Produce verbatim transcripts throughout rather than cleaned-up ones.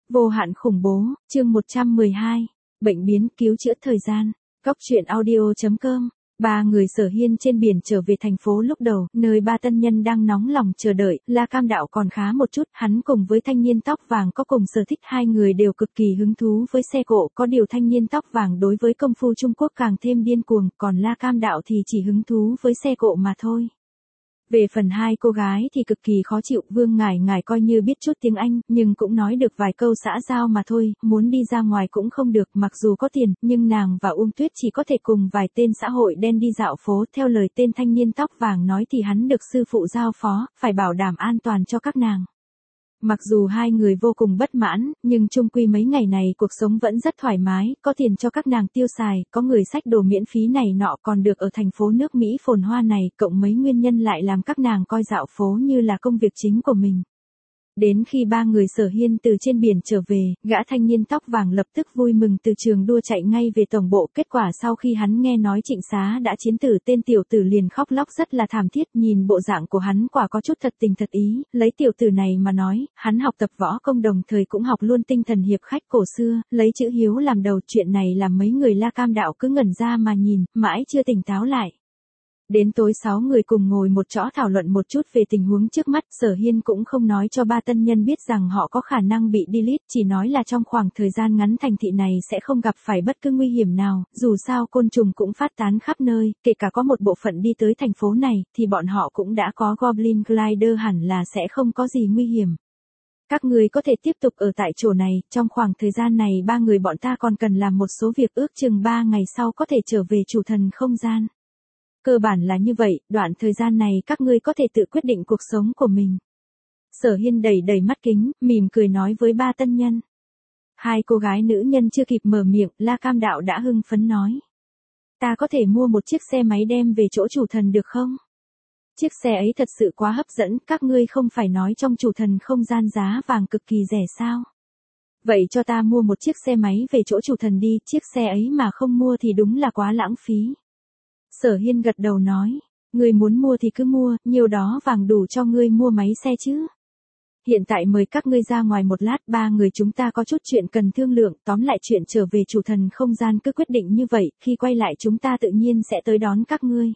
Vô hạn khủng bố, chương một trăm mười hai, bệnh biến cứu chữa thời gian. Góc truyện audio chấm com. Ba người Sở Hiên trên biển trở về thành phố lúc đầu, nơi ba tân nhân đang nóng lòng chờ đợi, La Cam Đạo còn khá một chút, hắn cùng với thanh niên tóc vàng có cùng sở thích, hai người đều cực kỳ hứng thú với xe cộ, có điều thanh niên tóc vàng đối với công phu Trung Quốc càng thêm điên cuồng, còn La Cam Đạo thì chỉ hứng thú với xe cộ mà thôi. Về phần hai cô gái thì cực kỳ khó chịu, Vương Ngải Ngải coi như biết chút tiếng Anh, nhưng cũng nói được vài câu xã giao mà thôi, muốn đi ra ngoài cũng không được, mặc dù có tiền, nhưng nàng và Uông Tuyết chỉ có thể cùng vài tên xã hội đen đi dạo phố, theo lời tên thanh niên tóc vàng nói thì hắn được sư phụ giao phó, phải bảo đảm an toàn cho các nàng. Mặc dù hai người vô cùng bất mãn, nhưng chung quy mấy ngày này cuộc sống vẫn rất thoải mái, có tiền cho các nàng tiêu xài, có người xách đồ miễn phí này nọ còn được ở thành phố nước Mỹ phồn hoa này, cộng mấy nguyên nhân lại làm các nàng coi dạo phố như là công việc chính của mình. Đến khi ba người Sở Hiên từ trên biển trở về, gã thanh niên tóc vàng lập tức vui mừng từ trường đua chạy ngay về tổng bộ, kết quả sau khi hắn nghe nói Trịnh Xá đã chiến tử tên tiểu tử liền khóc lóc rất là thảm thiết, nhìn bộ dạng của hắn quả có chút thật tình thật ý, lấy tiểu tử này mà nói, hắn học tập võ công đồng thời cũng học luôn tinh thần hiệp khách cổ xưa, lấy chữ hiếu làm đầu, chuyện này làm mấy người La Cam Đạo cứ ngẩn ra mà nhìn, mãi chưa tỉnh táo lại. Đến tối sáu người cùng ngồi một chỗ thảo luận một chút về tình huống trước mắt, Sở Hiên cũng không nói cho ba tân nhân biết rằng họ có khả năng bị delete, chỉ nói là trong khoảng thời gian ngắn thành thị này sẽ không gặp phải bất cứ nguy hiểm nào, dù sao côn trùng cũng phát tán khắp nơi, kể cả có một bộ phận đi tới thành phố này, thì bọn họ cũng đã có Goblin Glider hẳn là sẽ không có gì nguy hiểm. Các người có thể tiếp tục ở tại chỗ này, trong khoảng thời gian này ba người bọn ta còn cần làm một số việc, ước chừng ba ngày sau có thể trở về chủ thần không gian. Cơ bản là như vậy, đoạn thời gian này các ngươi có thể tự quyết định cuộc sống của mình. Sở Hiên đầy đầy mắt kính, mỉm cười nói với ba tân nhân. Hai cô gái nữ nhân chưa kịp mở miệng, La Cam Đạo đã hưng phấn nói. Ta có thể mua một chiếc xe máy đem về chỗ chủ thần được không? Chiếc xe ấy thật sự quá hấp dẫn, các ngươi không phải nói trong chủ thần không gian giá vàng cực kỳ rẻ sao? Vậy cho ta mua một chiếc xe máy về chỗ chủ thần đi, chiếc xe ấy mà không mua thì đúng là quá lãng phí. Sở Hiên gật đầu nói, ngươi muốn mua thì cứ mua, nhiều đó vàng đủ cho ngươi mua máy xe chứ. Hiện tại mời các ngươi ra ngoài một lát, ba người chúng ta có chút chuyện cần thương lượng, tóm lại chuyện trở về chủ thần không gian cứ quyết định như vậy, khi quay lại chúng ta tự nhiên sẽ tới đón các ngươi.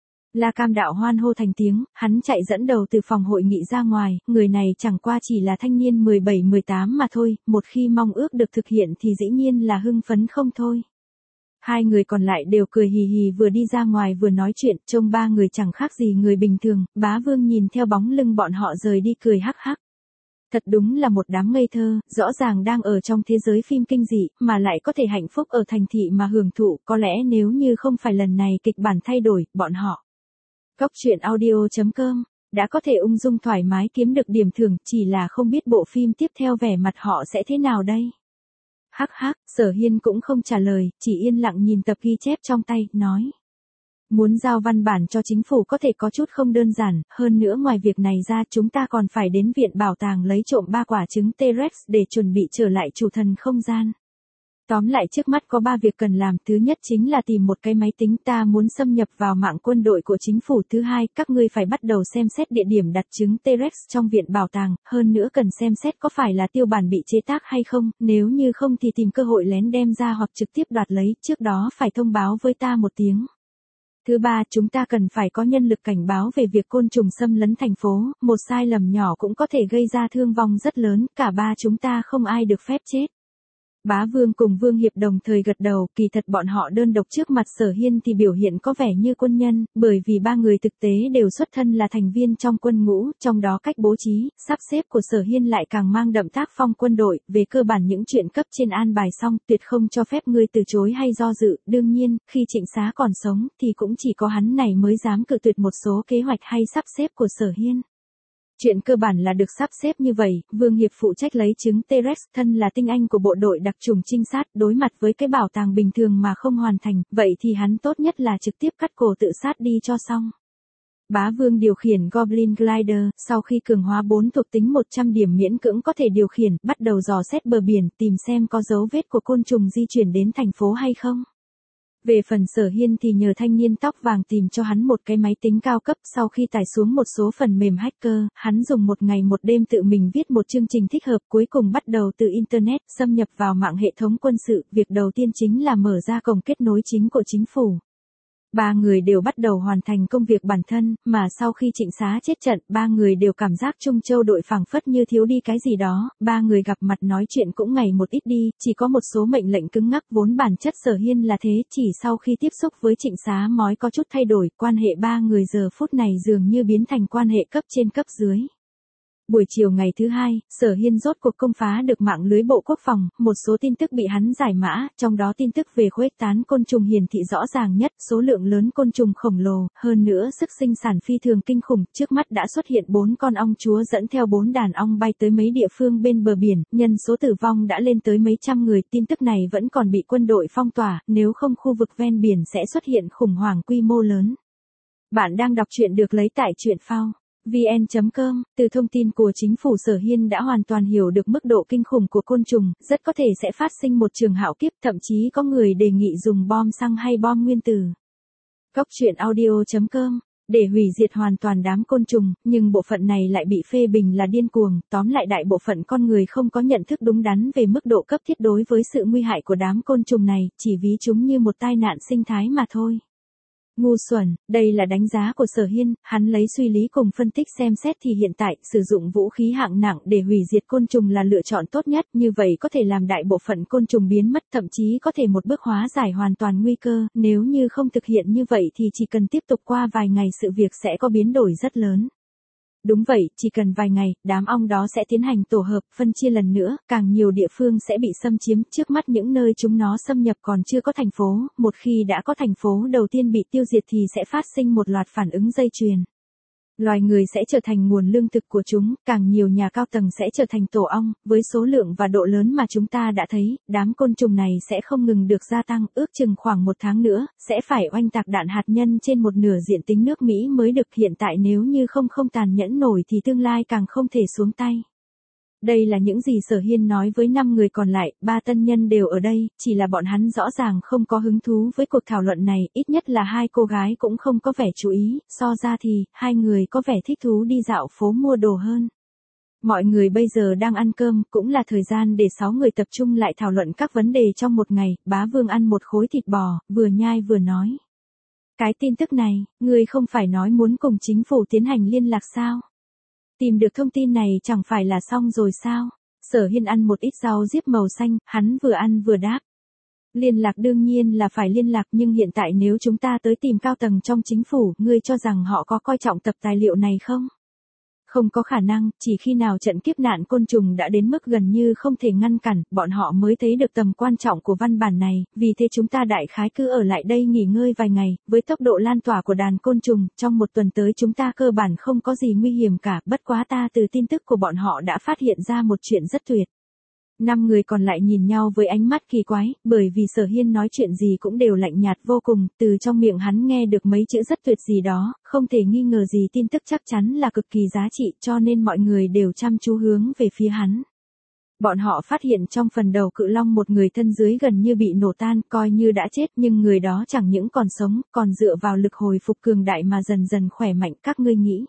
La Cam Đạo hoan hô thành tiếng, hắn chạy dẫn đầu từ phòng hội nghị ra ngoài, người này chẳng qua chỉ là thanh niên mười bảy mười tám mà thôi, một khi mong ước được thực hiện thì dĩ nhiên là hưng phấn không thôi. Hai người còn lại đều cười hì hì vừa đi ra ngoài vừa nói chuyện, trông ba người chẳng khác gì người bình thường, Bá Vương nhìn theo bóng lưng bọn họ rời đi cười hắc hắc. Thật đúng là một đám ngây thơ, rõ ràng đang ở trong thế giới phim kinh dị, mà lại có thể hạnh phúc ở thành thị mà hưởng thụ, có lẽ nếu như không phải lần này kịch bản thay đổi, bọn họ. Góc truyện audio chấm com, đã có thể ung dung thoải mái kiếm được điểm thưởng, chỉ là không biết bộ phim tiếp theo vẻ mặt họ sẽ thế nào đây. Hắc hắc, Sở Hiên cũng không trả lời, chỉ yên lặng nhìn tập ghi chép trong tay, nói. Muốn giao văn bản cho chính phủ có thể có chút không đơn giản, hơn nữa ngoài việc này ra chúng ta còn phải đến viện bảo tàng lấy trộm ba quả trứng T-Rex để chuẩn bị trở lại chủ thần không gian. Tóm lại trước mắt có ba việc cần làm, thứ nhất chính là tìm một cái máy tính, ta muốn xâm nhập vào mạng quân đội của chính phủ, thứ hai, các ngươi phải bắt đầu xem xét địa điểm đặt trứng T-Rex trong viện bảo tàng, hơn nữa cần xem xét có phải là tiêu bản bị chế tác hay không, nếu như không thì tìm cơ hội lén đem ra hoặc trực tiếp đoạt lấy, trước đó phải thông báo với ta một tiếng. Thứ ba, chúng ta cần phải có nhân lực cảnh báo về việc côn trùng xâm lấn thành phố, một sai lầm nhỏ cũng có thể gây ra thương vong rất lớn, cả ba chúng ta không ai được phép chết. Bá Vương cùng Vương Hiệp đồng thời gật đầu, kỳ thật bọn họ đơn độc trước mặt Sở Hiên thì biểu hiện có vẻ như quân nhân, bởi vì ba người thực tế đều xuất thân là thành viên trong quân ngũ, trong đó cách bố trí, sắp xếp của Sở Hiên lại càng mang đậm tác phong quân đội, về cơ bản những chuyện cấp trên an bài xong, tuyệt không cho phép ngươi từ chối hay do dự, đương nhiên, khi Trịnh Xá còn sống, thì cũng chỉ có hắn này mới dám cự tuyệt một số kế hoạch hay sắp xếp của Sở Hiên. Chuyện cơ bản là được sắp xếp như vậy, Vương Hiệp phụ trách lấy trứng T-Rex, thân là tinh anh của bộ đội đặc trùng trinh sát, đối mặt với cái bảo tàng bình thường mà không hoàn thành, vậy thì hắn tốt nhất là trực tiếp cắt cổ tự sát đi cho xong. Bá Vương điều khiển Goblin Glider, sau khi cường hóa bốn thuộc tính một trăm điểm miễn cưỡng có thể điều khiển, bắt đầu dò xét bờ biển, tìm xem có dấu vết của côn trùng di chuyển đến thành phố hay không. Về phần Sở Hiên thì nhờ thanh niên tóc vàng tìm cho hắn một cái máy tính cao cấp, sau khi tải xuống một số phần mềm hacker, hắn dùng một ngày một đêm tự mình viết một chương trình thích hợp, cuối cùng bắt đầu từ Internet, xâm nhập vào mạng hệ thống quân sự, việc đầu tiên chính là mở ra cổng kết nối chính của chính phủ. Ba người đều bắt đầu hoàn thành công việc bản thân, mà sau khi Trịnh Xá chết trận, ba người đều cảm giác Trung Châu đội phảng phất như thiếu đi cái gì đó, ba người gặp mặt nói chuyện cũng ngày một ít đi, chỉ có một số mệnh lệnh cứng ngắc vốn bản chất Sở Hiên là thế, chỉ sau khi tiếp xúc với Trịnh Xá mói có chút thay đổi, quan hệ ba người giờ phút này dường như biến thành quan hệ cấp trên cấp dưới. Buổi chiều ngày thứ hai, Sở Hiên rốt cuộc công phá được mạng lưới Bộ Quốc phòng, một số tin tức bị hắn giải mã, trong đó tin tức về khuếch tán côn trùng hiển thị rõ ràng nhất, số lượng lớn côn trùng khổng lồ, hơn nữa sức sinh sản phi thường kinh khủng, trước mắt đã xuất hiện bốn con ong chúa dẫn theo bốn đàn ong bay tới mấy địa phương bên bờ biển, nhân số tử vong đã lên tới mấy trăm người, tin tức này vẫn còn bị quân đội phong tỏa, nếu không khu vực ven biển sẽ xuất hiện khủng hoảng quy mô lớn. Bạn đang đọc truyện được lấy tại truyện phao vn chấm com, từ thông tin của chính phủ Sở Hiên đã hoàn toàn hiểu được mức độ kinh khủng của côn trùng, rất có thể sẽ phát sinh một trường hạo kiếp, thậm chí có người đề nghị dùng bom xăng hay bom nguyên tử. Góc truyện audio chấm com, để hủy diệt hoàn toàn đám côn trùng, nhưng bộ phận này lại bị phê bình là điên cuồng, tóm lại đại bộ phận con người không có nhận thức đúng đắn về mức độ cấp thiết đối với sự nguy hại của đám côn trùng này, chỉ ví chúng như một tai nạn sinh thái mà thôi. Ngu xuẩn, đây là đánh giá của Sở Hiên, hắn lấy suy lý cùng phân tích xem xét thì hiện tại, sử dụng vũ khí hạng nặng để hủy diệt côn trùng là lựa chọn tốt nhất, như vậy có thể làm đại bộ phận côn trùng biến mất, thậm chí có thể một bước hóa giải hoàn toàn nguy cơ, nếu như không thực hiện như vậy thì chỉ cần tiếp tục qua vài ngày sự việc sẽ có biến đổi rất lớn. Đúng vậy, chỉ cần vài ngày, đám ong đó sẽ tiến hành tổ hợp, phân chia lần nữa, càng nhiều địa phương sẽ bị xâm chiếm, trước mắt những nơi chúng nó xâm nhập còn chưa có thành phố, một khi đã có thành phố đầu tiên bị tiêu diệt thì sẽ phát sinh một loạt phản ứng dây chuyền. Loài người sẽ trở thành nguồn lương thực của chúng, càng nhiều nhà cao tầng sẽ trở thành tổ ong, với số lượng và độ lớn mà chúng ta đã thấy, đám côn trùng này sẽ không ngừng được gia tăng, ước chừng khoảng một tháng nữa, sẽ phải oanh tạc đạn hạt nhân trên một nửa diện tích nước Mỹ mới được, hiện tại nếu như không không tàn nhẫn nổi thì tương lai càng không thể xuống tay. Đây là những gì Sở Hiên nói với năm người còn lại, ba tân nhân đều ở đây, chỉ là bọn hắn rõ ràng không có hứng thú với cuộc thảo luận này, ít nhất là hai cô gái cũng không có vẻ chú ý, so ra thì, hai người có vẻ thích thú đi dạo phố mua đồ hơn. Mọi người bây giờ đang ăn cơm, cũng là thời gian để sáu người tập trung lại thảo luận các vấn đề trong một ngày, Bá Vương ăn một khối thịt bò, vừa nhai vừa nói. Cái tin tức này, người không phải nói muốn cùng chính phủ tiến hành liên lạc sao? Tìm được thông tin này chẳng phải là xong rồi sao? Sở Hiên ăn một ít rau diếp màu xanh, hắn vừa ăn vừa đáp. Liên lạc đương nhiên là phải liên lạc, nhưng hiện tại nếu chúng ta tới tìm cao tầng trong chính phủ, ngươi cho rằng họ có coi trọng tập tài liệu này không? Không có khả năng, chỉ khi nào trận kiếp nạn côn trùng đã đến mức gần như không thể ngăn cản, bọn họ mới thấy được tầm quan trọng của văn bản này, vì thế chúng ta đại khái cứ ở lại đây nghỉ ngơi vài ngày, với tốc độ lan tỏa của đàn côn trùng, trong một tuần tới chúng ta cơ bản không có gì nguy hiểm cả, bất quá ta từ tin tức của bọn họ đã phát hiện ra một chuyện rất tuyệt. Năm người còn lại nhìn nhau với ánh mắt kỳ quái, bởi vì Sở Hiên nói chuyện gì cũng đều lạnh nhạt vô cùng, từ trong miệng hắn nghe được mấy chữ rất tuyệt gì đó, không thể nghi ngờ gì tin tức chắc chắn là cực kỳ giá trị, cho nên mọi người đều chăm chú hướng về phía hắn. Bọn họ phát hiện trong phần đầu cự long một người thân dưới gần như bị nổ tan, coi như đã chết, nhưng người đó chẳng những còn sống, còn dựa vào lực hồi phục cường đại mà dần dần khỏe mạnh, các ngươi nghĩ.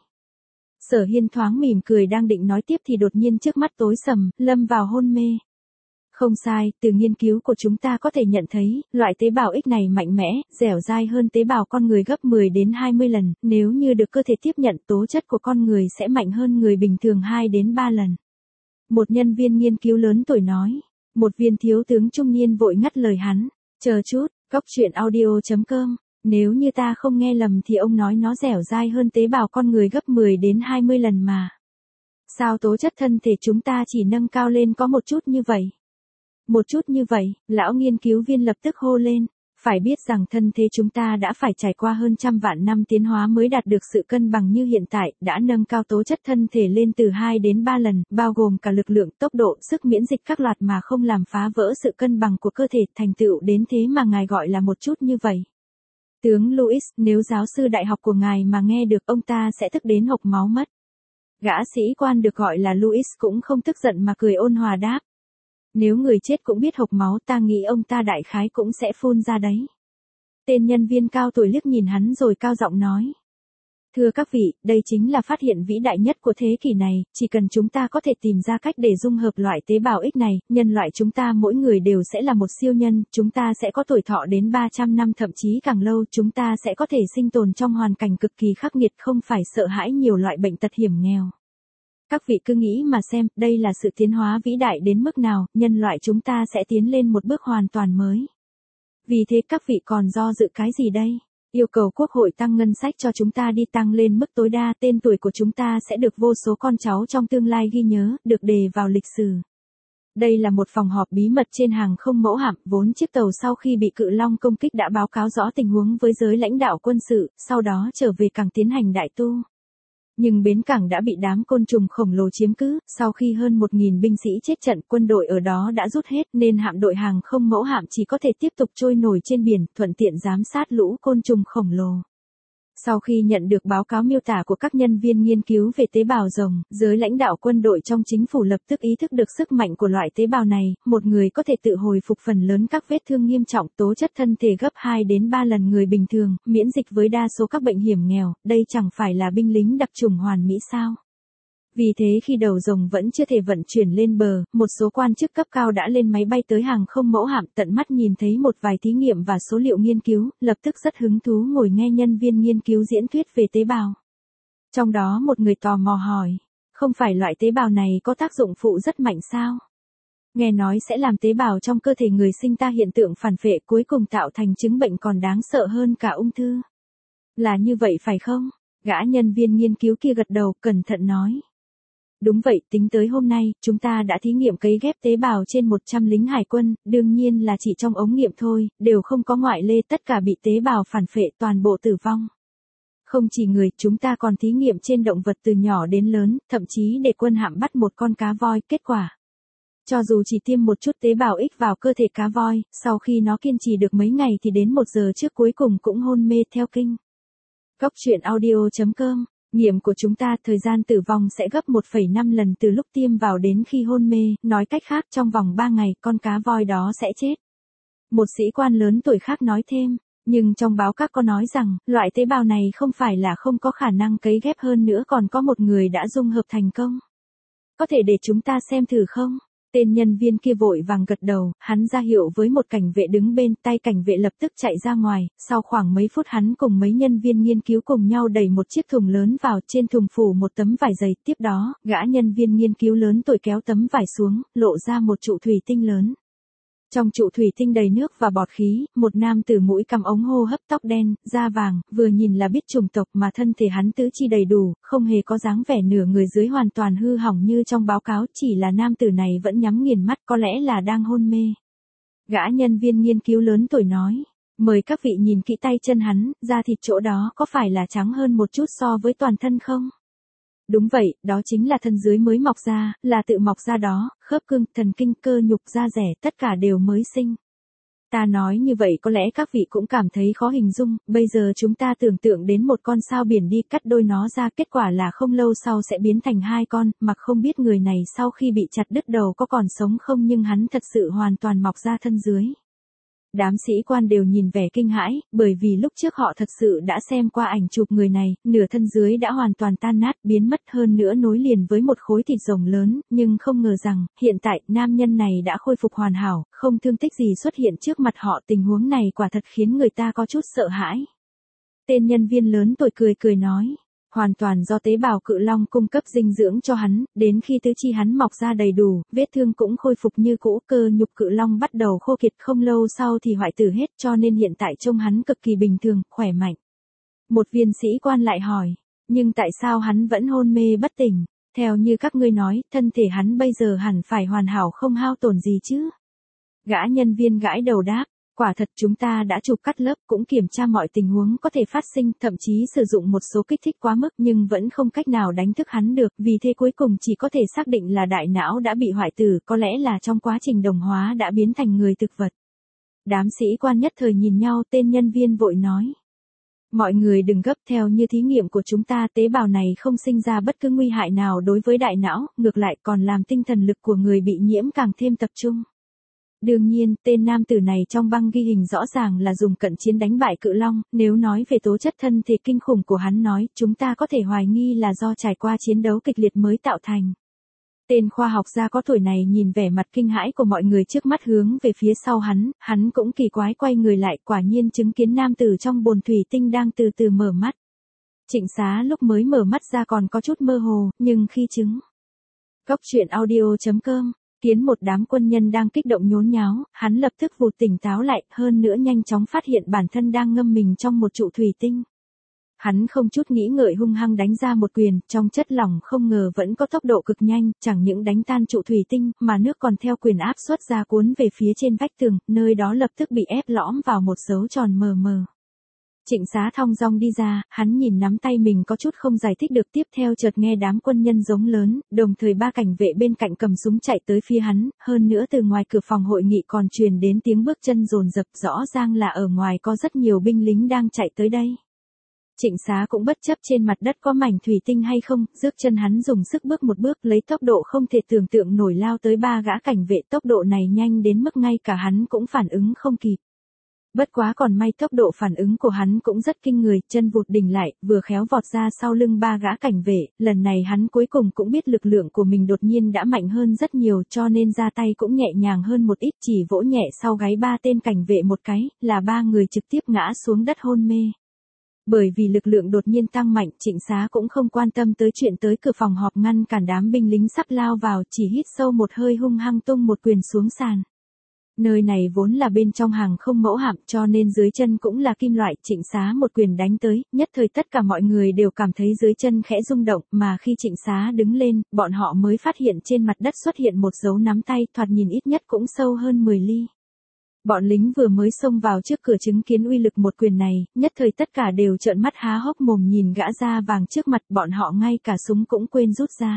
Sở Hiên thoáng mỉm cười đang định nói tiếp thì đột nhiên trước mắt tối sầm, lâm vào hôn mê. Không sai, từ nghiên cứu của chúng ta có thể nhận thấy, loại tế bào X này mạnh mẽ, dẻo dai hơn tế bào con người gấp mười đến hai mươi lần, nếu như được cơ thể tiếp nhận tố chất của con người sẽ mạnh hơn người bình thường hai đến ba lần. Một nhân viên nghiên cứu lớn tuổi nói, một viên thiếu tướng trung niên vội ngắt lời hắn, chờ chút, góc truyện audio chấm com. Nếu như ta không nghe lầm thì ông nói nó dẻo dai hơn tế bào con người gấp mười đến hai mươi lần mà. Sao tố chất thân thể chúng ta chỉ nâng cao lên có một chút như vậy? Một chút như vậy, lão nghiên cứu viên lập tức hô lên. Phải biết rằng thân thể chúng ta đã phải trải qua hơn trăm vạn năm tiến hóa mới đạt được sự cân bằng như hiện tại, đã nâng cao tố chất thân thể lên từ hai đến ba lần, bao gồm cả lực lượng, tốc độ, sức miễn dịch các loạt mà không làm phá vỡ sự cân bằng của cơ thể, thành tựu đến thế mà ngài gọi là một chút như vậy. Tướng Louis, nếu giáo sư đại học của ngài mà nghe được ông ta sẽ tức đến hộc máu mất. Gã sĩ quan được gọi là Louis cũng không tức giận mà cười ôn hòa đáp. Nếu người chết cũng biết hộc máu ta nghĩ ông ta đại khái cũng sẽ phun ra đấy. Tên nhân viên cao tuổi liếc nhìn hắn rồi cao giọng nói. Thưa các vị, đây chính là phát hiện vĩ đại nhất của thế kỷ này, chỉ cần chúng ta có thể tìm ra cách để dung hợp loại tế bào X này, nhân loại chúng ta mỗi người đều sẽ là một siêu nhân, chúng ta sẽ có tuổi thọ đến ba trăm năm thậm chí càng lâu, chúng ta sẽ có thể sinh tồn trong hoàn cảnh cực kỳ khắc nghiệt, không phải sợ hãi nhiều loại bệnh tật hiểm nghèo. Các vị cứ nghĩ mà xem, đây là sự tiến hóa vĩ đại đến mức nào, nhân loại chúng ta sẽ tiến lên một bước hoàn toàn mới. Vì thế các vị còn do dự cái gì đây? Yêu cầu Quốc hội tăng ngân sách cho chúng ta đi, tăng lên mức tối đa, tên tuổi của chúng ta sẽ được vô số con cháu trong tương lai ghi nhớ, được đề vào lịch sử. Đây là một phòng họp bí mật trên hàng không mẫu hạm, vốn chiếc tàu sau khi bị cự long công kích đã báo cáo rõ tình huống với giới lãnh đạo quân sự, sau đó trở về cảng tiến hành đại tu. Nhưng bến cảng đã bị đám côn trùng khổng lồ chiếm cứ, sau khi hơn một nghìn binh sĩ chết trận, quân đội ở đó đã rút hết nên hạm đội hàng không mẫu hạm chỉ có thể tiếp tục trôi nổi trên biển, thuận tiện giám sát lũ côn trùng khổng lồ. Sau khi nhận được báo cáo miêu tả của các nhân viên nghiên cứu về tế bào rồng, giới lãnh đạo quân đội trong chính phủ lập tức ý thức được sức mạnh của loại tế bào này, một người có thể tự hồi phục phần lớn các vết thương nghiêm trọng, tố chất thân thể gấp hai đến ba lần người bình thường, miễn dịch với đa số các bệnh hiểm nghèo, đây chẳng phải là binh lính đặc chủng hoàn mỹ sao? Vì thế khi đầu rồng vẫn chưa thể vận chuyển lên bờ, một số quan chức cấp cao đã lên máy bay tới hàng không mẫu hạm, tận mắt nhìn thấy một vài thí nghiệm và số liệu nghiên cứu, lập tức rất hứng thú ngồi nghe nhân viên nghiên cứu diễn thuyết về tế bào. Trong đó một người tò mò hỏi, không phải loại tế bào này có tác dụng phụ rất mạnh sao? Nghe nói sẽ làm tế bào trong cơ thể người sinh ta hiện tượng phản phệ, cuối cùng tạo thành chứng bệnh còn đáng sợ hơn cả ung thư. Là như vậy phải không? Gã nhân viên nghiên cứu kia gật đầu, cẩn thận nói. Đúng vậy, tính tới hôm nay, chúng ta đã thí nghiệm cấy ghép tế bào trên một trăm lính hải quân, đương nhiên là chỉ trong ống nghiệm thôi, đều không có ngoại lệ, tất cả bị tế bào phản phệ, toàn bộ tử vong. Không chỉ người, chúng ta còn thí nghiệm trên động vật từ nhỏ đến lớn, thậm chí để quân hạm bắt một con cá voi, kết quả. Cho dù chỉ tiêm một chút tế bào X vào cơ thể cá voi, sau khi nó kiên trì được mấy ngày thì đến một giờ trước cuối cùng cũng hôn mê theo kinh. Góc truyện audio chấm com. Nghiệm của chúng ta, thời gian tử vong sẽ gấp một phẩy năm lần từ lúc tiêm vào đến khi hôn mê, nói cách khác trong vòng ba ngày con cá voi đó sẽ chết. Một sĩ quan lớn tuổi khác nói thêm, nhưng trong báo các có nói rằng, loại tế bào này không phải là không có khả năng cấy ghép, hơn nữa còn có một người đã dung hợp thành công. Có thể để chúng ta xem thử không? Tên nhân viên kia vội vàng gật đầu, hắn ra hiệu với một cảnh vệ đứng bên, tay cảnh vệ lập tức chạy ra ngoài, sau khoảng mấy phút hắn cùng mấy nhân viên nghiên cứu cùng nhau đẩy một chiếc thùng lớn vào, trên thùng phủ một tấm vải dày, tiếp đó, gã nhân viên nghiên cứu lớn tuổi kéo tấm vải xuống, lộ ra một trụ thủy tinh lớn. Trong trụ thủy tinh đầy nước và bọt khí, một nam tử mũi cằm ống hô hấp, tóc đen, da vàng, vừa nhìn là biết chủng tộc, mà thân thể hắn tứ chi đầy đủ, không hề có dáng vẻ nửa người dưới hoàn toàn hư hỏng như trong báo cáo, chỉ là nam tử này vẫn nhắm nghiền mắt, có lẽ là đang hôn mê. Gã nhân viên nghiên cứu lớn tuổi nói, mời các vị nhìn kỹ tay chân hắn, da thịt chỗ đó có phải là trắng hơn một chút so với toàn thân không? Đúng vậy, đó chính là thân dưới mới mọc ra, là tự mọc ra đó, khớp cương, thần kinh, cơ nhục, da rẻ, tất cả đều mới sinh. Ta nói như vậy có lẽ các vị cũng cảm thấy khó hình dung, bây giờ chúng ta tưởng tượng đến một con sao biển đi, cắt đôi nó ra, kết quả là không lâu sau sẽ biến thành hai con, mặc không biết người này sau khi bị chặt đứt đầu có còn sống không, nhưng hắn thật sự hoàn toàn mọc ra thân dưới. Đám sĩ quan đều nhìn vẻ kinh hãi, bởi vì lúc trước họ thật sự đã xem qua ảnh chụp người này, nửa thân dưới đã hoàn toàn tan nát, biến mất, hơn nữa nối liền với một khối thịt rồng lớn, nhưng không ngờ rằng, hiện tại, nam nhân này đã khôi phục hoàn hảo, không thương tích gì xuất hiện trước mặt họ, tình huống này quả thật khiến người ta có chút sợ hãi. Tên nhân viên lớn tuổi cười cười nói. Hoàn toàn do tế bào cự long cung cấp dinh dưỡng cho hắn, đến khi tứ chi hắn mọc ra đầy đủ, vết thương cũng khôi phục như cũ, cơ nhục cự long bắt đầu khô kiệt, không lâu sau thì hoại tử hết, cho nên hiện tại trông hắn cực kỳ bình thường, khỏe mạnh. Một viên sĩ quan lại hỏi, nhưng tại sao hắn vẫn hôn mê bất tỉnh? Theo như các ngươi nói, thân thể hắn bây giờ hẳn phải hoàn hảo không hao tổn gì chứ? Gã nhân viên gãi đầu đáp. Quả thật chúng ta đã chụp cắt lớp, cũng kiểm tra mọi tình huống có thể phát sinh, thậm chí sử dụng một số kích thích quá mức, nhưng vẫn không cách nào đánh thức hắn được, vì thế cuối cùng chỉ có thể xác định là đại não đã bị hoại tử, có lẽ là trong quá trình đồng hóa đã biến thành người thực vật. Đám sĩ quan nhất thời nhìn nhau, tên nhân viên vội nói. Mọi người đừng gấp, theo như thí nghiệm của chúng ta, tế bào này không sinh ra bất cứ nguy hại nào đối với đại não, ngược lại còn làm tinh thần lực của người bị nhiễm càng thêm tập trung. Đương nhiên, tên nam tử này trong băng ghi hình rõ ràng là dùng cận chiến đánh bại cự long, nếu nói về tố chất thân thể kinh khủng của hắn nói, chúng ta có thể hoài nghi là do trải qua chiến đấu kịch liệt mới tạo thành. Tên khoa học gia có tuổi này nhìn vẻ mặt kinh hãi của mọi người trước mắt hướng về phía sau hắn, hắn cũng kỳ quái quay người lại, quả nhiên chứng kiến nam tử trong bồn thủy tinh đang từ từ mở mắt. Trịnh Xá lúc mới mở mắt ra còn có chút mơ hồ, nhưng khi chứng. Góc truyện audio chấm com, kiến một đám quân nhân đang kích động nhốn nháo, hắn lập tức vụt tỉnh táo lại, hơn nữa nhanh chóng phát hiện bản thân đang ngâm mình trong một trụ thủy tinh. Hắn không chút nghĩ ngợi hung hăng đánh ra một quyền, trong chất lỏng không ngờ vẫn có tốc độ cực nhanh, chẳng những đánh tan trụ thủy tinh, mà nước còn theo quyền áp suất ra cuốn về phía trên vách tường, nơi đó lập tức bị ép lõm vào một dấu tròn mờ mờ. Trịnh Xá thong dong đi ra, hắn nhìn nắm tay mình có chút không giải thích được, tiếp theo chợt nghe đám quân nhân giống lớn, đồng thời ba cảnh vệ bên cạnh cầm súng chạy tới phía hắn, hơn nữa từ ngoài cửa phòng hội nghị còn truyền đến tiếng bước chân dồn dập, rõ ràng là ở ngoài có rất nhiều binh lính đang chạy tới đây. Trịnh Xá cũng bất chấp trên mặt đất có mảnh thủy tinh hay không, rước chân hắn dùng sức bước một bước lấy tốc độ không thể tưởng tượng nổi lao tới ba gã cảnh vệ, tốc độ này nhanh đến mức ngay cả hắn cũng phản ứng không kịp. Bất quá còn may tốc độ phản ứng của hắn cũng rất kinh người, chân vụt đỉnh lại, vừa khéo vọt ra sau lưng ba gã cảnh vệ, lần này hắn cuối cùng cũng biết lực lượng của mình đột nhiên đã mạnh hơn rất nhiều cho nên ra tay cũng nhẹ nhàng hơn một ít, chỉ vỗ nhẹ sau gáy ba tên cảnh vệ một cái, là ba người trực tiếp ngã xuống đất hôn mê. Bởi vì lực lượng đột nhiên tăng mạnh, Trịnh Xá cũng không quan tâm tới chuyện tới cửa phòng họp ngăn cản đám binh lính sắp lao vào, chỉ hít sâu một hơi hung hăng tung một quyền xuống sàn. Nơi này vốn là bên trong hàng không mẫu hạm cho nên dưới chân cũng là kim loại, Trịnh Xá một quyền đánh tới, nhất thời tất cả mọi người đều cảm thấy dưới chân khẽ rung động, mà khi Trịnh Xá đứng lên, bọn họ mới phát hiện trên mặt đất xuất hiện một dấu nắm tay, thoạt nhìn ít nhất cũng sâu hơn mười ly. Bọn lính vừa mới xông vào trước cửa chứng kiến uy lực một quyền này, nhất thời tất cả đều trợn mắt há hốc mồm nhìn gã da vàng trước mặt, bọn họ ngay cả súng cũng quên rút ra.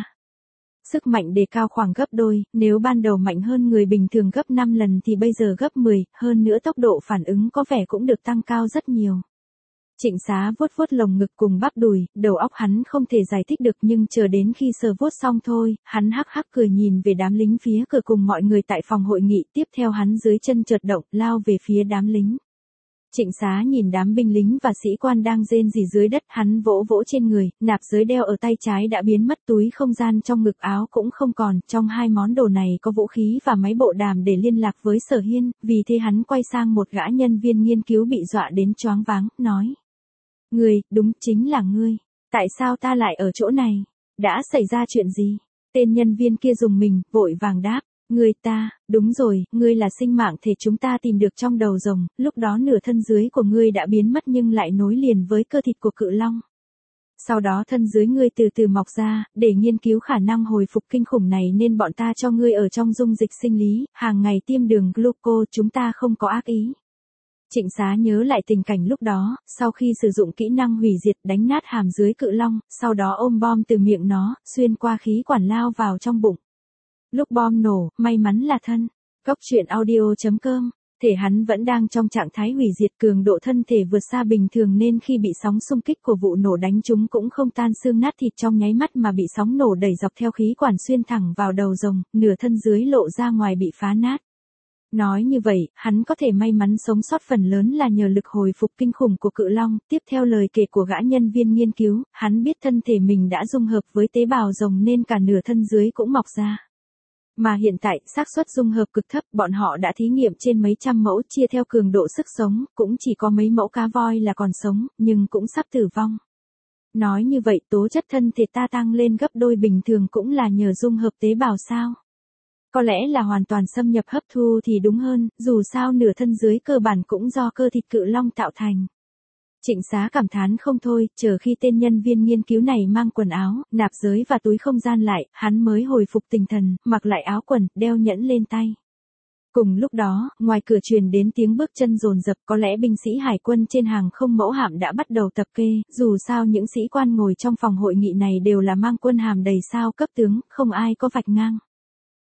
Sức mạnh đề cao khoảng gấp đôi, nếu ban đầu mạnh hơn người bình thường gấp năm lần thì bây giờ gấp mười, hơn nữa tốc độ phản ứng có vẻ cũng được tăng cao rất nhiều. Trịnh Xá vuốt vuốt lồng ngực cùng bắp đùi, đầu óc hắn không thể giải thích được nhưng chờ đến khi sờ vuốt xong thôi, hắn hắc hắc cười nhìn về đám lính phía cửa cùng mọi người tại phòng hội nghị, tiếp theo hắn dưới chân chợt động, lao về phía đám lính. Trịnh Xá nhìn đám binh lính và sĩ quan đang rên rỉ dưới đất, hắn vỗ vỗ trên người, nạp giới đeo ở tay trái đã biến mất, túi không gian trong ngực áo cũng không còn, trong hai món đồ này có vũ khí và máy bộ đàm để liên lạc với Sở Hiên, vì thế hắn quay sang một gã nhân viên nghiên cứu bị dọa đến choáng váng, nói. Ngươi, đúng chính là ngươi, tại sao ta lại ở chỗ này, đã xảy ra chuyện gì? Tên nhân viên kia dùng mình, vội vàng đáp. Ngươi ta, đúng rồi, ngươi là sinh mạng thể chúng ta tìm được trong đầu rồng, lúc đó nửa thân dưới của ngươi đã biến mất nhưng lại nối liền với cơ thịt của cự long. Sau đó thân dưới ngươi từ từ mọc ra, để nghiên cứu khả năng hồi phục kinh khủng này nên bọn ta cho ngươi ở trong dung dịch sinh lý, hàng ngày tiêm đường gluco, chúng ta không có ác ý. Trịnh Xá nhớ lại tình cảnh lúc đó, sau khi sử dụng kỹ năng hủy diệt đánh nát hàm dưới cự long, sau đó ôm bom từ miệng nó, xuyên qua khí quản lao vào trong bụng. Lúc bom nổ, may mắn là thân. Góc truyện audio chấm com, thể hắn vẫn đang trong trạng thái hủy diệt, cường độ thân thể vượt xa bình thường nên khi bị sóng xung kích của vụ nổ đánh trúng cũng không tan xương nát thịt trong nháy mắt mà bị sóng nổ đẩy dọc theo khí quản xuyên thẳng vào đầu rồng, nửa thân dưới lộ ra ngoài bị phá nát. Nói như vậy, hắn có thể may mắn sống sót phần lớn là nhờ lực hồi phục kinh khủng của cự long, tiếp theo lời kể của gã nhân viên nghiên cứu, hắn biết thân thể mình đã dung hợp với tế bào rồng nên cả nửa thân dưới cũng mọc ra. Mà hiện tại, xác suất dung hợp cực thấp, bọn họ đã thí nghiệm trên mấy trăm mẫu chia theo cường độ sức sống, cũng chỉ có mấy mẫu cá voi là còn sống, nhưng cũng sắp tử vong. Nói như vậy, tố chất thân thể ta tăng lên gấp đôi bình thường cũng là nhờ dung hợp tế bào sao? Có lẽ là hoàn toàn xâm nhập hấp thu thì đúng hơn, dù sao nửa thân dưới cơ bản cũng do cơ thịt cự long tạo thành. Trịnh Xá cảm thán không thôi, chờ khi tên nhân viên nghiên cứu này mang quần áo, nạp giới và túi không gian lại, hắn mới hồi phục tinh thần, mặc lại áo quần, đeo nhẫn lên tay. Cùng lúc đó, ngoài cửa truyền đến tiếng bước chân dồn dập, có lẽ binh sĩ hải quân trên hàng không mẫu hạm đã bắt đầu tập kê, dù sao những sĩ quan ngồi trong phòng hội nghị này đều là mang quân hàm đầy sao cấp tướng, không ai có vạch ngang.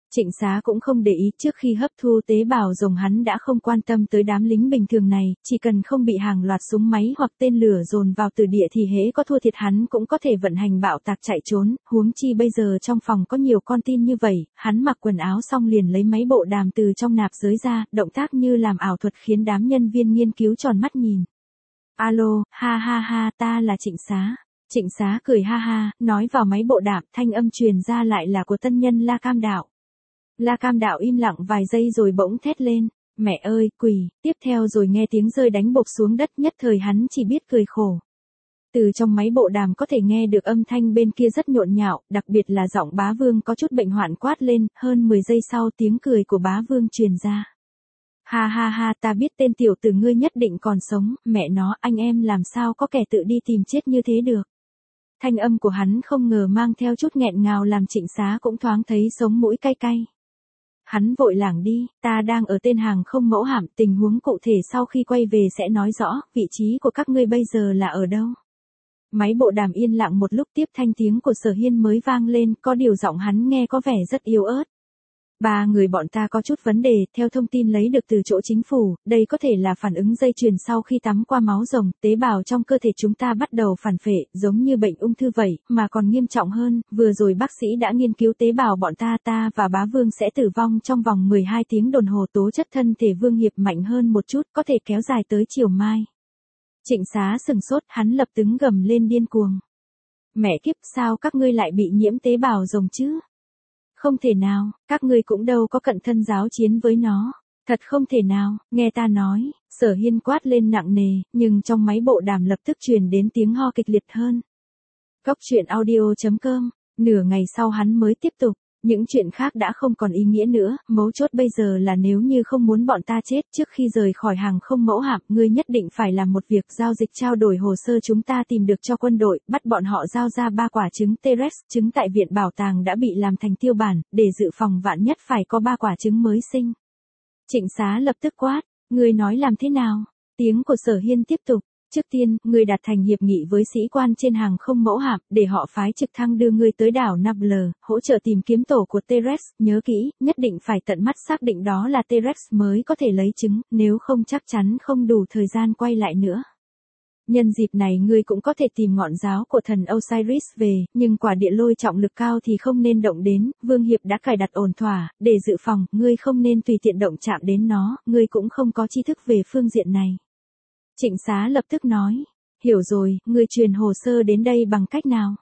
Trịnh Xá cũng không để ý, trước khi hấp thu tế bào rồng hắn đã không quan tâm tới đám lính bình thường này, chỉ cần không bị hàng loạt súng máy hoặc tên lửa dồn vào từ địa thì hễ có thua thiệt hắn cũng có thể vận hành bạo tạc chạy trốn, huống chi bây giờ trong phòng có nhiều con tin như vậy, hắn mặc quần áo xong liền lấy máy bộ đàm từ trong nạp giới ra, động tác như làm ảo thuật khiến đám nhân viên nghiên cứu tròn mắt nhìn. Alo, ha ha ha, ta là Trịnh Xá. Trịnh Xá cười ha ha, nói vào máy bộ đàm, thanh âm truyền ra lại là của tân nhân La Cam Đạo. La Cam Đạo im lặng vài giây rồi bỗng thét lên, mẹ ơi, quỳ, tiếp theo rồi nghe tiếng rơi đánh bộp xuống đất, nhất thời hắn chỉ biết cười khổ. Từ trong máy bộ đàm có thể nghe được âm thanh bên kia rất nhộn nhạo, đặc biệt là giọng Bá Vương có chút bệnh hoạn quát lên, hơn mười giây sau tiếng cười của Bá Vương truyền ra. Ha ha ha, ta biết tên tiểu tử ngươi nhất định còn sống, mẹ nó, anh em làm sao có kẻ tự đi tìm chết như thế được. Thanh âm của hắn không ngờ mang theo chút nghẹn ngào làm Trịnh Xá cũng thoáng thấy sống mũi cay cay. Hắn vội lảng đi, ta đang ở tên hàng không mẫu hạm, tình huống cụ thể sau khi quay về sẽ nói rõ, vị trí của các ngươi bây giờ là ở đâu. Máy bộ đàm yên lặng một lúc tiếp thanh tiếng của Sở Hiên mới vang lên, có điều giọng hắn nghe có vẻ rất yếu ớt. Ba người bọn ta có chút vấn đề, theo thông tin lấy được từ chỗ chính phủ, đây có thể là phản ứng dây chuyền sau khi tắm qua máu rồng, tế bào trong cơ thể chúng ta bắt đầu phản phệ, giống như bệnh ung thư vậy, mà còn nghiêm trọng hơn, vừa rồi bác sĩ đã nghiên cứu tế bào bọn ta, ta và Bá Vương sẽ tử vong trong vòng mười hai tiếng đồng hồ, tố chất thân thể Vương Hiệp mạnh hơn một chút, có thể kéo dài tới chiều mai. Trịnh Xá sừng sốt, hắn lập tức gầm lên điên cuồng. Mẹ kiếp, sao các ngươi lại bị nhiễm tế bào rồng chứ? Không thể nào, các ngươi cũng đâu có cận thân giáo chiến với nó. Thật không thể nào, nghe ta nói, Sở Hiên quát lên nặng nề, nhưng trong máy bộ đàm lập tức truyền đến tiếng ho kịch liệt hơn. Góc truyện audio chấm com, nửa ngày sau hắn mới tiếp tục, những chuyện khác đã không còn ý nghĩa nữa, mấu chốt bây giờ là nếu như không muốn bọn ta chết trước khi rời khỏi hàng không mẫu hạm, ngươi nhất định phải làm một việc giao dịch trao đổi hồ sơ chúng ta tìm được cho quân đội, bắt bọn họ giao ra ba quả trứng T-Rex, trứng tại viện bảo tàng đã bị làm thành tiêu bản, để dự phòng vạn nhất phải có ba quả trứng mới sinh. Trịnh Xá lập tức quát, ngươi nói làm thế nào? Tiếng của Sở Hiên tiếp tục. Trước tiên, ngươi đạt thành hiệp nghị với sĩ quan trên hàng không mẫu hạm, để họ phái trực thăng đưa ngươi tới đảo Nabler, hỗ trợ tìm kiếm tổ của T-Rex, nhớ kỹ, nhất định phải tận mắt xác định đó là T-Rex mới có thể lấy trứng, nếu không chắc chắn không đủ thời gian quay lại nữa. Nhân dịp này ngươi cũng có thể tìm ngọn giáo của thần Osiris về, nhưng quả địa lôi trọng lực cao thì không nên động đến, Vương Hiệp đã cài đặt ổn thỏa, để dự phòng, ngươi không nên tùy tiện động chạm đến nó, ngươi cũng không có tri thức về phương diện này. Trịnh Xá lập tức nói, hiểu rồi, ngươi truyền hồ sơ đến đây bằng cách nào?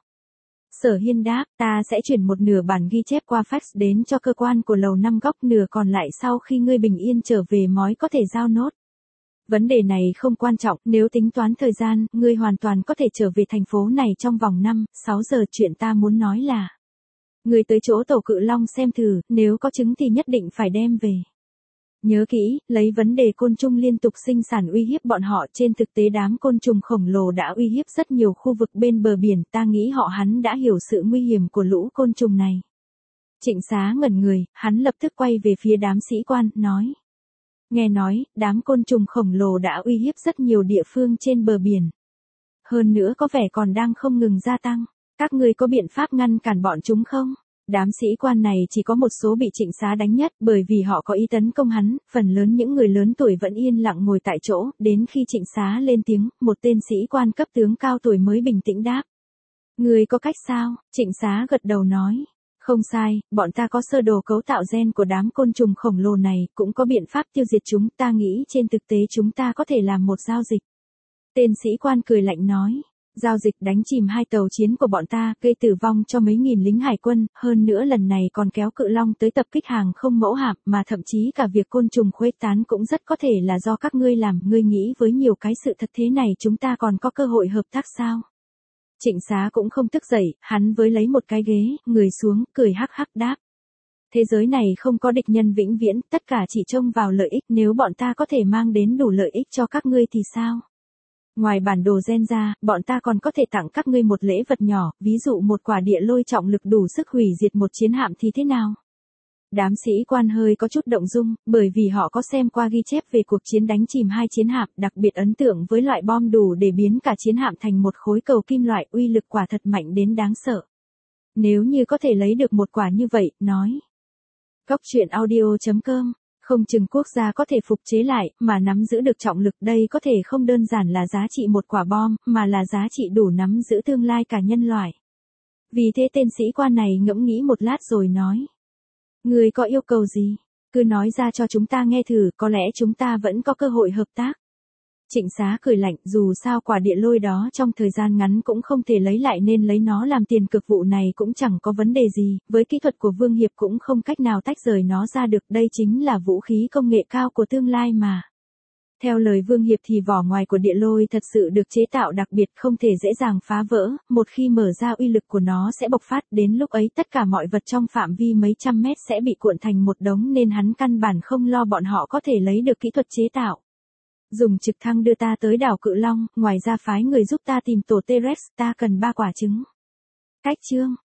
Sở Hiên đáp, ta sẽ chuyển một nửa bản ghi chép qua fax đến cho cơ quan của lầu năm góc, nửa còn lại sau khi ngươi bình yên trở về mới có thể giao nốt. Vấn đề này không quan trọng, nếu tính toán thời gian, ngươi hoàn toàn có thể trở về thành phố này trong vòng năm, sáu giờ. Chuyện ta muốn nói là, ngươi tới chỗ tổ cự long xem thử, nếu có trứng thì nhất định phải đem về. Nhớ kỹ, lấy vấn đề côn trùng liên tục sinh sản uy hiếp bọn họ, trên thực tế đám côn trùng khổng lồ đã uy hiếp rất nhiều khu vực bên bờ biển, ta nghĩ họ hắn đã hiểu sự nguy hiểm của lũ côn trùng này. Trịnh Xá ngẩn người, hắn lập tức quay về phía đám sĩ quan, nói. Nghe nói, đám côn trùng khổng lồ đã uy hiếp rất nhiều địa phương trên bờ biển. Hơn nữa có vẻ còn đang không ngừng gia tăng, các ngươi có biện pháp ngăn cản bọn chúng không? Đám sĩ quan này chỉ có một số bị Trịnh Xá đánh nhất, bởi vì họ có ý tấn công hắn, phần lớn những người lớn tuổi vẫn yên lặng ngồi tại chỗ, đến khi Trịnh Xá lên tiếng, một tên sĩ quan cấp tướng cao tuổi mới bình tĩnh đáp. Người có cách sao? Trịnh Xá gật đầu nói. Không sai, bọn ta có sơ đồ cấu tạo gen của đám côn trùng khổng lồ này, cũng có biện pháp tiêu diệt chúng, ta nghĩ trên thực tế chúng ta có thể làm một giao dịch. Tên sĩ quan cười lạnh nói. Giao dịch đánh chìm hai tàu chiến của bọn ta, gây tử vong cho mấy nghìn lính hải quân, hơn nữa lần này còn kéo cự long tới tập kích hàng không mẫu hạm, mà thậm chí cả việc côn trùng khuếch tán cũng rất có thể là do các ngươi làm, ngươi nghĩ với nhiều cái sự thật thế này chúng ta còn có cơ hội hợp tác sao? Trịnh Xá cũng không tức dậy, hắn với lấy một cái ghế, người xuống, cười hắc hắc đáp. Thế giới này không có địch nhân vĩnh viễn, tất cả chỉ trông vào lợi ích, nếu bọn ta có thể mang đến đủ lợi ích cho các ngươi thì sao? Ngoài bản đồ gen ra, bọn ta còn có thể tặng các ngươi một lễ vật nhỏ, ví dụ một quả địa lôi trọng lực đủ sức hủy diệt một chiến hạm thì thế nào? Đám sĩ quan hơi có chút động dung, bởi vì họ có xem qua ghi chép về cuộc chiến đánh chìm hai chiến hạm, đặc biệt ấn tượng với loại bom đủ để biến cả chiến hạm thành một khối cầu kim loại, uy lực quả thật mạnh đến đáng sợ. Nếu như có thể lấy được một quả như vậy, nói. Góc truyện audio chấm com. Không chừng quốc gia có thể phục chế lại, mà nắm giữ được trọng lực đây có thể không đơn giản là giá trị một quả bom, mà là giá trị đủ nắm giữ tương lai cả nhân loại. Vì thế tên sĩ quan này ngẫm nghĩ một lát rồi nói. Người có yêu cầu gì? Cứ nói ra cho chúng ta nghe thử, có lẽ chúng ta vẫn có cơ hội hợp tác. Trịnh Xá cười lạnh, dù sao quả địa lôi đó trong thời gian ngắn cũng không thể lấy lại nên lấy nó làm tiền cược, vụ này cũng chẳng có vấn đề gì, với kỹ thuật của Vương Hiệp cũng không cách nào tách rời nó ra được, đây chính là vũ khí công nghệ cao của tương lai mà. Theo lời Vương Hiệp thì vỏ ngoài của địa lôi thật sự được chế tạo đặc biệt, không thể dễ dàng phá vỡ, một khi mở ra uy lực của nó sẽ bộc phát, đến lúc ấy tất cả mọi vật trong phạm vi mấy trăm mét sẽ bị cuộn thành một đống, nên hắn căn bản không lo bọn họ có thể lấy được kỹ thuật chế tạo. Dùng trực thăng đưa ta tới đảo Cự Long, ngoài ra phái người giúp ta tìm tổ T-Rex, ta cần ba quả trứng. Cách chương.